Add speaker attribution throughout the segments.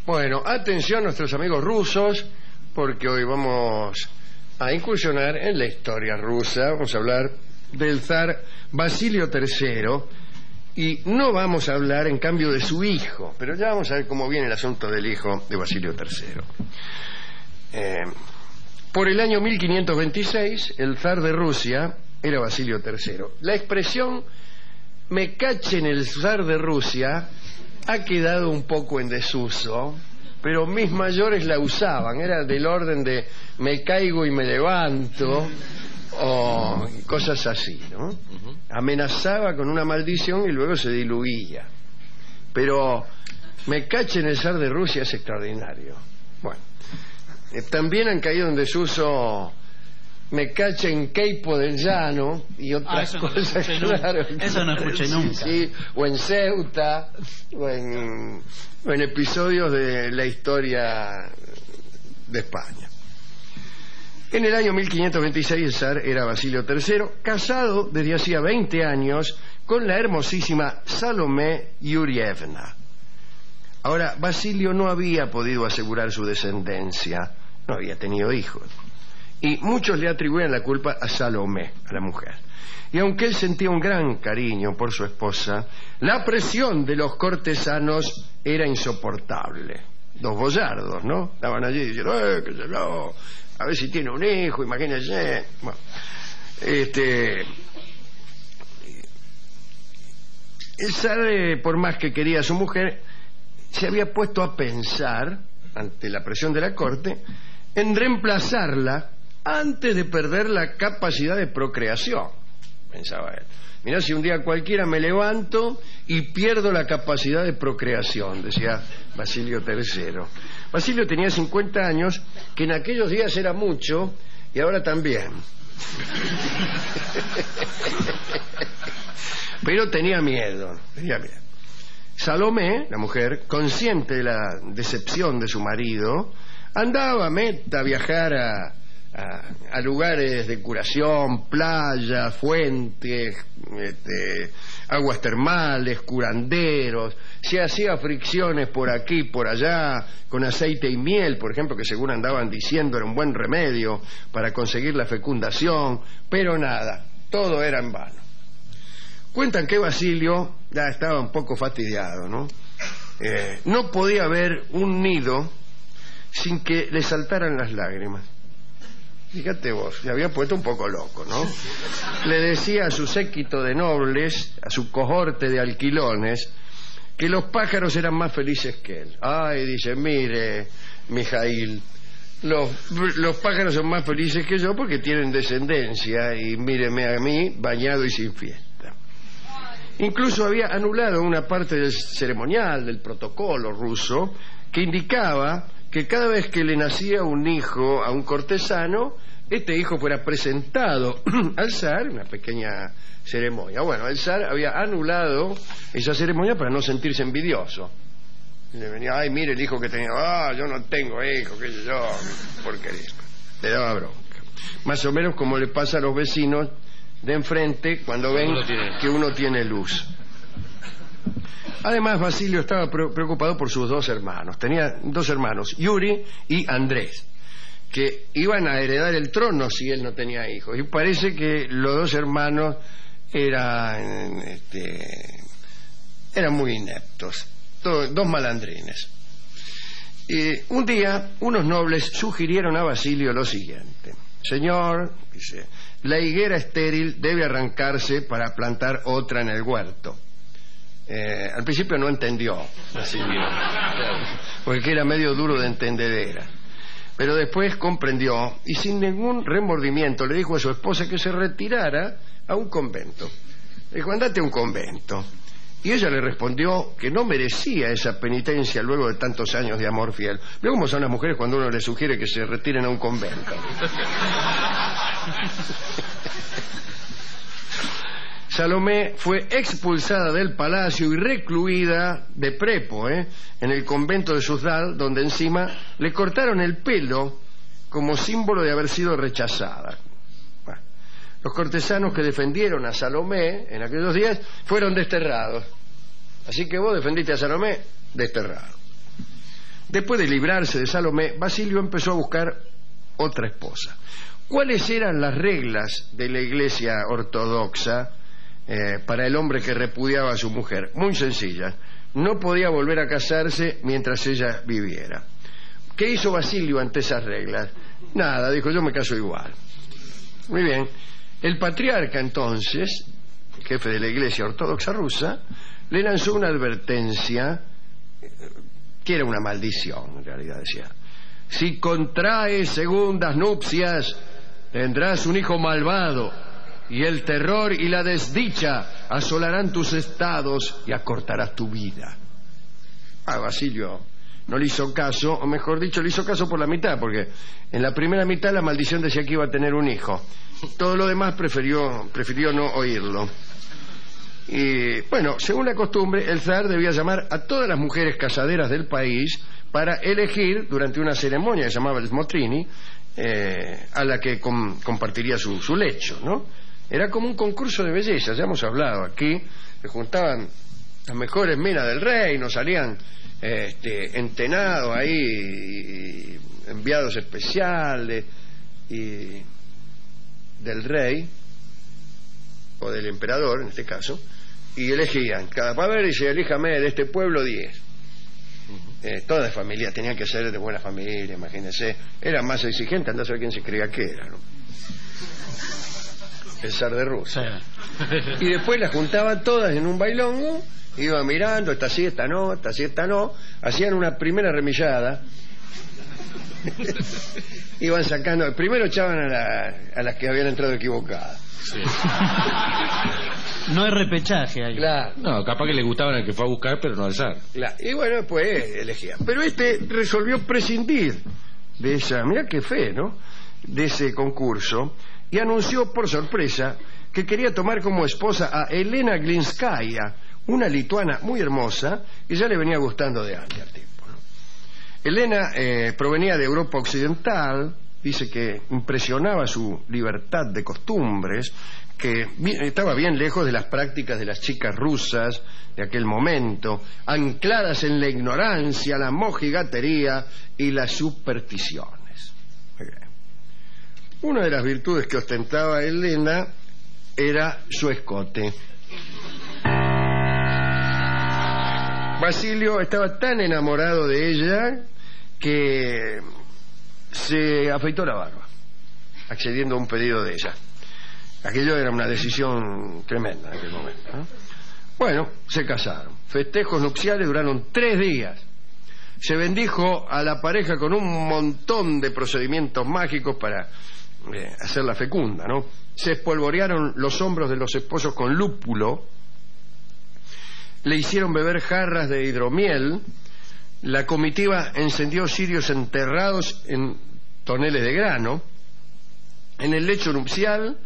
Speaker 1: Bueno, atención nuestros amigos rusos, porque hoy vamos a incursionar en la historia rusa. Vamos a hablar del zar Basilio III y no vamos a hablar en cambio de su hijo, pero ya vamos a ver cómo viene el asunto del hijo de Basilio III. Por el año 1526, el zar de Rusia era Basilio III. La expresión "me cachen el zar de Rusia" ha quedado un poco en desuso, pero mis mayores la usaban. Era del orden de "me caigo y me levanto", o cosas así, ¿no? Amenazaba con una maldición y luego se diluía. Pero "me cachen el zar de Rusia" es extraordinario. Bueno, también han caído en desuso "me cachen Queipo del Llano" y otras cosas. Claro,
Speaker 2: eso no escuché nunca.
Speaker 1: Sí, o en Ceuta, o en episodios de la historia de España. En el año 1526 el zar era Basilio III, casado desde hacía 20 años con la hermosísima Salomé Yurievna. Ahora, Basilio no había podido asegurar su descendencia, no había tenido hijos, y muchos le atribuían la culpa a Salomé, a la mujer. Y aunque él sentía un gran cariño por su esposa, la presión de los cortesanos era insoportable. Los boyardos, ¿no? Estaban allí diciendo, qué sé yo, a ver si tiene un hijo, imagínense. Bueno, el zar, por más que quería a su mujer, se había puesto a pensar, ante la presión de la corte, en reemplazarla antes de perder la capacidad de procreación, pensaba él. Mirá, si un día cualquiera me levanto y pierdo la capacidad de procreación, decía Basilio III. Basilio tenía 50 años, que en aquellos días era mucho, y ahora también. Pero tenía miedo. Salomé, la mujer, consciente de la decepción de su marido, andaba a viajar a lugares de curación, playas, fuentes, aguas termales, curanderos. Se hacía fricciones por aquí, por allá, con aceite y miel, por ejemplo, que según andaban diciendo era un buen remedio para conseguir la fecundación, pero nada, todo era en vano. Cuentan que Basilio ya estaba un poco fastidiado, ¿no? No podía ver un nido sin que le saltaran las lágrimas. Fíjate vos, se había puesto un poco loco, ¿no? Le decía a su séquito de nobles, a su cohorte de alquilones, que los pájaros eran más felices que él. Ay, dice, mire, Mijail, los pájaros son más felices que yo porque tienen descendencia, y míreme a mí, bañado y sin fiesta. Incluso había anulado una parte del ceremonial, del protocolo ruso, que indicaba que cada vez que le nacía un hijo a un cortesano, este hijo fuera presentado al zar, una pequeña ceremonia. Bueno, el zar había anulado esa ceremonia para no sentirse envidioso. Le venía, ay, mire el hijo que tenía, yo no tengo hijo, qué sé yo, porquería. Le daba bronca. Más o menos como le pasa a los vecinos de enfrente cuando ven que uno tiene luz. Además, Basilio estaba preocupado por sus dos hermanos. Tenía dos hermanos, Yuri y Andrés, que iban a heredar el trono si él no tenía hijos. Y parece que los dos hermanos eran muy ineptos, dos malandrines. Un día, unos nobles sugirieron a Basilio lo siguiente: señor, dice, la higuera estéril debe arrancarse para plantar otra en el huerto. Al principio no entendió, porque era medio duro de entendedera, pero después comprendió y sin ningún remordimiento le dijo a su esposa que se retirara a un convento. Le dijo, andate a un convento. Y ella le respondió que no merecía esa penitencia luego de tantos años de amor fiel. Ve cómo son las mujeres cuando uno les sugiere que se retiren a un convento. Salomé fue expulsada del palacio y recluida de prepo, en el convento de Suzdal, donde encima le cortaron el pelo como símbolo de haber sido rechazada. Bueno, los cortesanos que defendieron a Salomé en aquellos días fueron desterrados. Así que vos defendiste a Salomé, desterrado. Después de librarse de Salomé, Basilio empezó a buscar otra esposa. ¿Cuáles eran las reglas de la Iglesia ortodoxa para el hombre que repudiaba a su mujer? Muy sencillas. No podía volver a casarse mientras ella viviera. ¿Qué hizo Basilio ante esas reglas? Nada, dijo, yo me caso igual. Muy bien. El patriarca entonces, jefe de la Iglesia ortodoxa rusa, le lanzó una advertencia que era una maldición, en realidad decía: si contraes segundas nupcias, tendrás un hijo malvado, y el terror y la desdicha asolarán tus estados y acortarás tu vida. Basilio no le hizo caso, o mejor dicho, le hizo caso por la mitad, porque en la primera mitad la maldición decía que iba a tener un hijo. Todo lo demás prefirió no oírlo. Y bueno, según la costumbre, el zar debía llamar a todas las mujeres casaderas del país para elegir durante una ceremonia que se llamaba el Smotrini, a la que compartiría su lecho, ¿no? Era como un concurso de belleza, ya hemos hablado aquí, se juntaban las mejores minas del reino, salían entenados ahí, enviados especiales y del rey o del emperador en este caso, y elegían cada padre, dice, elíjame de este pueblo 10. Toda la familia tenía que ser de buena familia, imagínense, era más exigente, andá a saber quién se creía que era, ¿no? El zar de Rusia. Sí. Y después las juntaban todas en un bailongo, iban mirando, esta sí, esta no, esta sí, esta no, hacían una primera remillada. Iban sacando, primero echaban a las que habían entrado equivocadas. Sí.
Speaker 2: No hay repechaje ahí.
Speaker 3: Claro. No, capaz que le gustaban al que fue a buscar, pero no al zar.
Speaker 1: Claro. Y bueno, después elegían. Pero resolvió prescindir de esa, mirá qué fe, ¿no? De ese concurso, y anunció por sorpresa que quería tomar como esposa a Elena Glinskaya, una lituana muy hermosa, que ya le venía gustando de antes al tipo, ¿no? Elena provenía de Europa Occidental, dice que impresionaba su libertad de costumbres, que estaba bien lejos de las prácticas de las chicas rusas de aquel momento, ancladas en la ignorancia, la mojigatería y las supersticiones. Una de las virtudes que ostentaba Elena era su escote. Basilio estaba tan enamorado de ella que se afeitó la barba, accediendo a un pedido de ella. Aquello era una decisión tremenda en aquel momento, ¿no? Bueno, se casaron. Festejos nupciales duraron 3 días. Se bendijo a la pareja con un montón de procedimientos mágicos para hacerla fecunda, ¿no? Se espolvorearon los hombros de los esposos con lúpulo, le hicieron beber jarras de hidromiel, la comitiva encendió cirios enterrados en toneles de grano. En el lecho nupcial,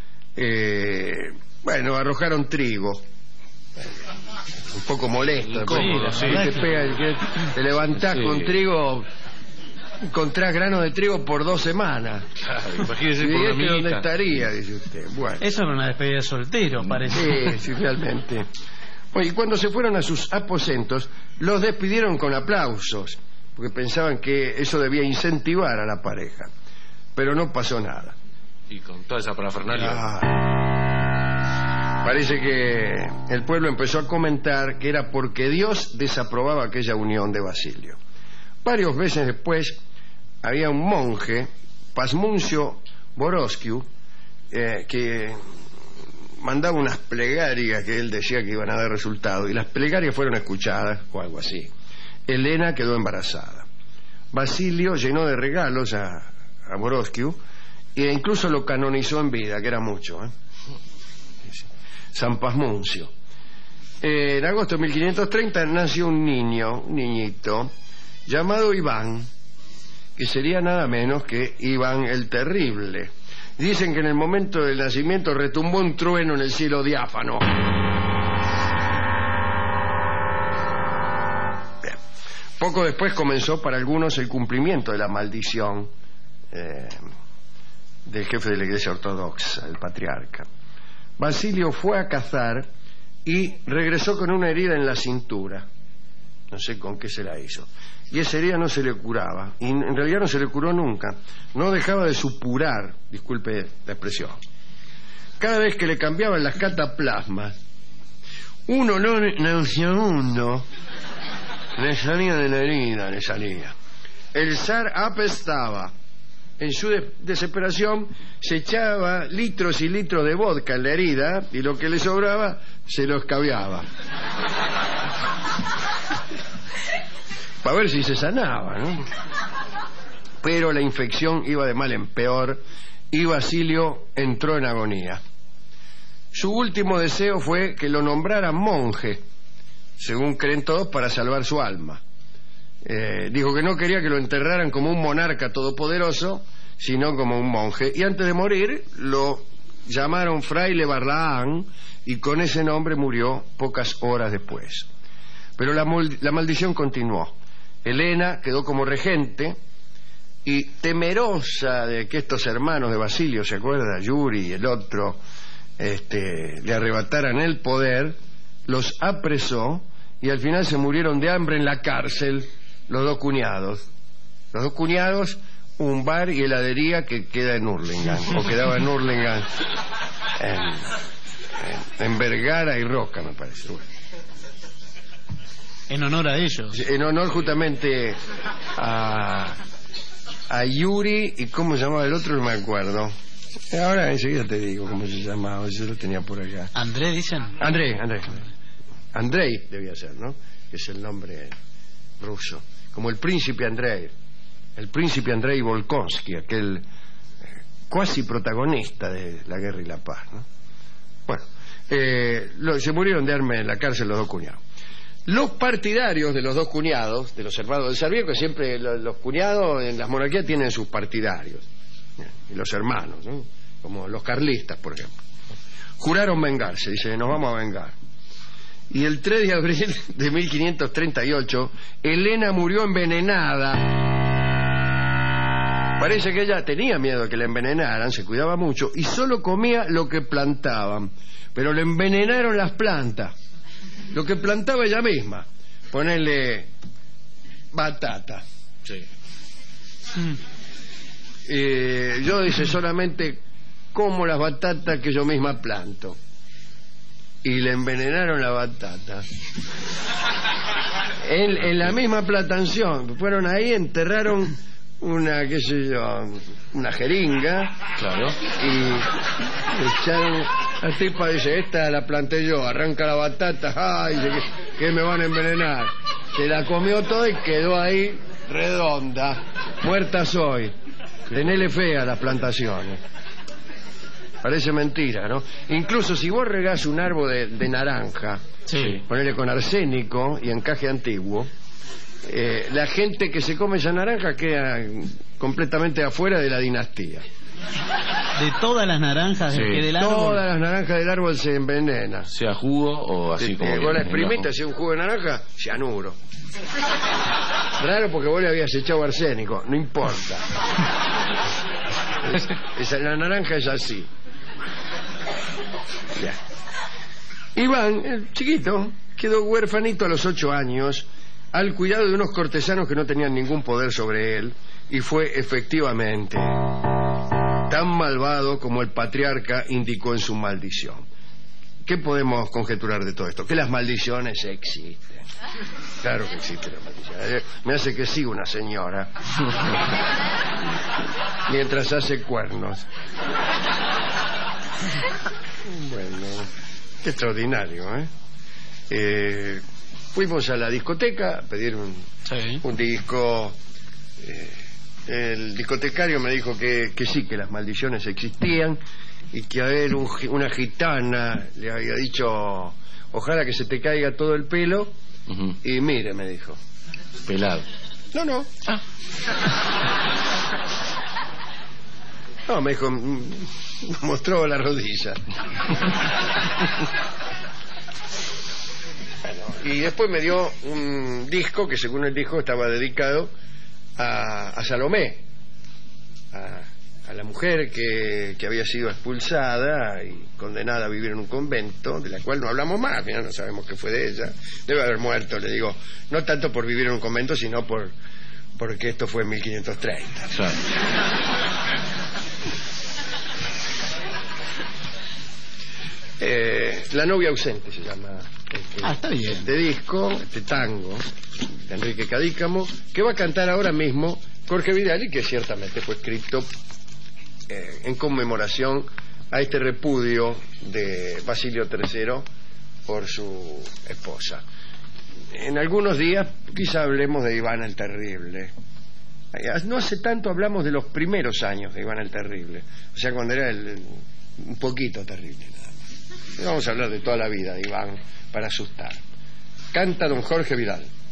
Speaker 1: bueno, arrojaron trigo. Un poco molesto.
Speaker 3: Incómodo, sí.
Speaker 1: Te levantás
Speaker 3: sí.
Speaker 1: con trigo, encontrás grano de trigo por 2 semanas.
Speaker 3: Claro, imagínese por una
Speaker 1: ¿Dónde estaría? Dice usted. Bueno.
Speaker 2: Eso era una despedida de soltero, parece.
Speaker 1: Sí, realmente. Oye, y cuando se fueron a sus aposentos, los despidieron con aplausos, porque pensaban que eso debía incentivar a la pareja. Pero no pasó nada.
Speaker 3: Y con toda esa parafernalia.
Speaker 1: Parece que el pueblo empezó a comentar que era porque Dios desaprobaba aquella unión de Basilio. Varios meses después, había un monje, Pasmuncio Borosquiu, que mandaba unas plegarias que él decía que iban a dar resultado, y las plegarias fueron escuchadas, o algo así. Elena quedó embarazada. Basilio llenó de regalos a Borosquiu, e incluso lo canonizó en vida, que era mucho, San Pasmuncio. En agosto de 1530 nació un niñito, llamado Iván, que sería nada menos que Iván el Terrible. Dicen que en el momento del nacimiento retumbó un trueno en el cielo diáfano. Bien. Poco después comenzó para algunos el cumplimiento de la maldición del jefe de la Iglesia Ortodoxa, el patriarca. Basilio fue a cazar y regresó con una herida en la cintura. No sé con qué se la hizo. y esa herida no se le curaba. Y en realidad no se le curó nunca. No dejaba de supurar, disculpe la expresión. Cada vez que le cambiaban las cataplasmas, un olor nauseabundo le salía de la herida, le salía. El zar apestaba. En su desesperación se echaba litros y litros de vodka en la herida y lo que le sobraba se lo escabeaba para ver si se sanaba, ¿no? Pero la infección iba de mal en peor y Basilio entró en agonía. Su último deseo fue que lo nombraran monje, según creen todos, para salvar su alma. Dijo que no quería que lo enterraran como un monarca todopoderoso, sino como un monje. Y antes de morir lo llamaron Fraile Barlaán y con ese nombre murió pocas horas después. Pero la maldición continuó. Helena quedó como regente y, temerosa de que estos hermanos de Basilio, ¿se acuerda? Yuri y el otro, le arrebataran el poder, los apresó y al final se murieron de hambre en la cárcel los dos cuñados. Los dos cuñados, un bar y heladería que queda en Hurlingham, o quedaba en Hurlingham, en Vergara y Roca, me parece. Bueno.
Speaker 2: En honor a ellos.
Speaker 1: En honor justamente a Yuri y ¿cómo se llamaba el otro? No me acuerdo. Ahora enseguida te digo cómo se llamaba, yo lo tenía por allá.
Speaker 2: ¿André dicen?
Speaker 1: Andrei debía ser, ¿no? Que es el nombre ruso. Como el príncipe Andrei. El príncipe Andrei Volkonsky, aquel cuasi protagonista de la Guerra y la Paz, ¿no? Bueno, se murieron de hambre en la cárcel los dos cuñados. Los partidarios de los dos cuñados, de los hermanos del Zar, que siempre los cuñados en las monarquías tienen sus partidarios, y los hermanos, ¿no? Como los carlistas, por ejemplo, juraron vengarse, dice, nos vamos a vengar. Y el 3 de abril de 1538, Helena murió envenenada. Parece que ella tenía miedo de que la envenenaran, se cuidaba mucho, y solo comía lo que plantaban. Pero le envenenaron las plantas. Lo que plantaba ella misma. Ponerle batata.
Speaker 3: Sí.
Speaker 1: Yo, dice, solamente como las batatas que yo misma planto. Y le envenenaron la batata. En la misma plantación. Fueron ahí, enterraron una, qué sé yo, una jeringa.
Speaker 3: Claro.
Speaker 1: Y echaron. La tipa dice, esta la planté yo, arranca la batata, ay, dice que me van a envenenar. Se la comió toda y quedó ahí redonda. Muerta soy. Tenele fe a las plantaciones. Parece mentira, ¿no? Incluso si vos regás un árbol de naranja,
Speaker 2: Sí.
Speaker 1: ponele con arsénico y encaje antiguo, la gente que se come esa naranja queda completamente afuera de la dinastía.
Speaker 2: De todas las naranjas
Speaker 3: Sí.
Speaker 2: del árbol.
Speaker 1: Todas las naranjas del árbol se envenenan.
Speaker 3: Sea jugo o así como...
Speaker 1: Vos la exprimiste, hacía un jugo de naranja, cianuro. Raro porque vos le habías echado arsénico, no importa. La naranja es así. Ya. Iván, el chiquito, quedó huérfanito a los 8 años al cuidado de unos cortesanos que no tenían ningún poder sobre él, y fue efectivamente tan malvado como el patriarca indicó en su maldición. ¿Qué podemos conjeturar de todo esto? Que las maldiciones existen. Claro que existen las maldiciones. Me hace que sí una señora mientras hace cuernos. Bueno, qué extraordinario, ¿eh? Fuimos a la discoteca a pedir un disco. El discotecario me dijo que sí, que las maldiciones existían y que a ver, una gitana le había dicho, ojalá que se te caiga todo el pelo. Y mire, me dijo.
Speaker 3: Pelado.
Speaker 1: No. No, me dijo, mostró la rodilla. Y después me dio un disco que, según el disco, estaba dedicado a Salomé, a la mujer que había sido expulsada y condenada a vivir en un convento, de la cual no hablamos más, al final no sabemos qué fue de ella. Debe haber muerto, le digo, no tanto por vivir en un convento, sino porque esto fue en 1530.
Speaker 3: Claro.
Speaker 1: La novia ausente se llama
Speaker 2: Está bien.
Speaker 1: este disco, este tango de Enrique Cadícamo, que va a cantar ahora mismo Jorge Vidal, y que ciertamente fue escrito en conmemoración a este repudio de Basilio III por su esposa. En algunos días quizá hablemos de Iván el Terrible. No hace tanto hablamos de los primeros años de Iván el Terrible, o sea, cuando era un poquito terrible nada más. Vamos a hablar de toda la vida de Iván para asustar. Canta don Jorge Vidal.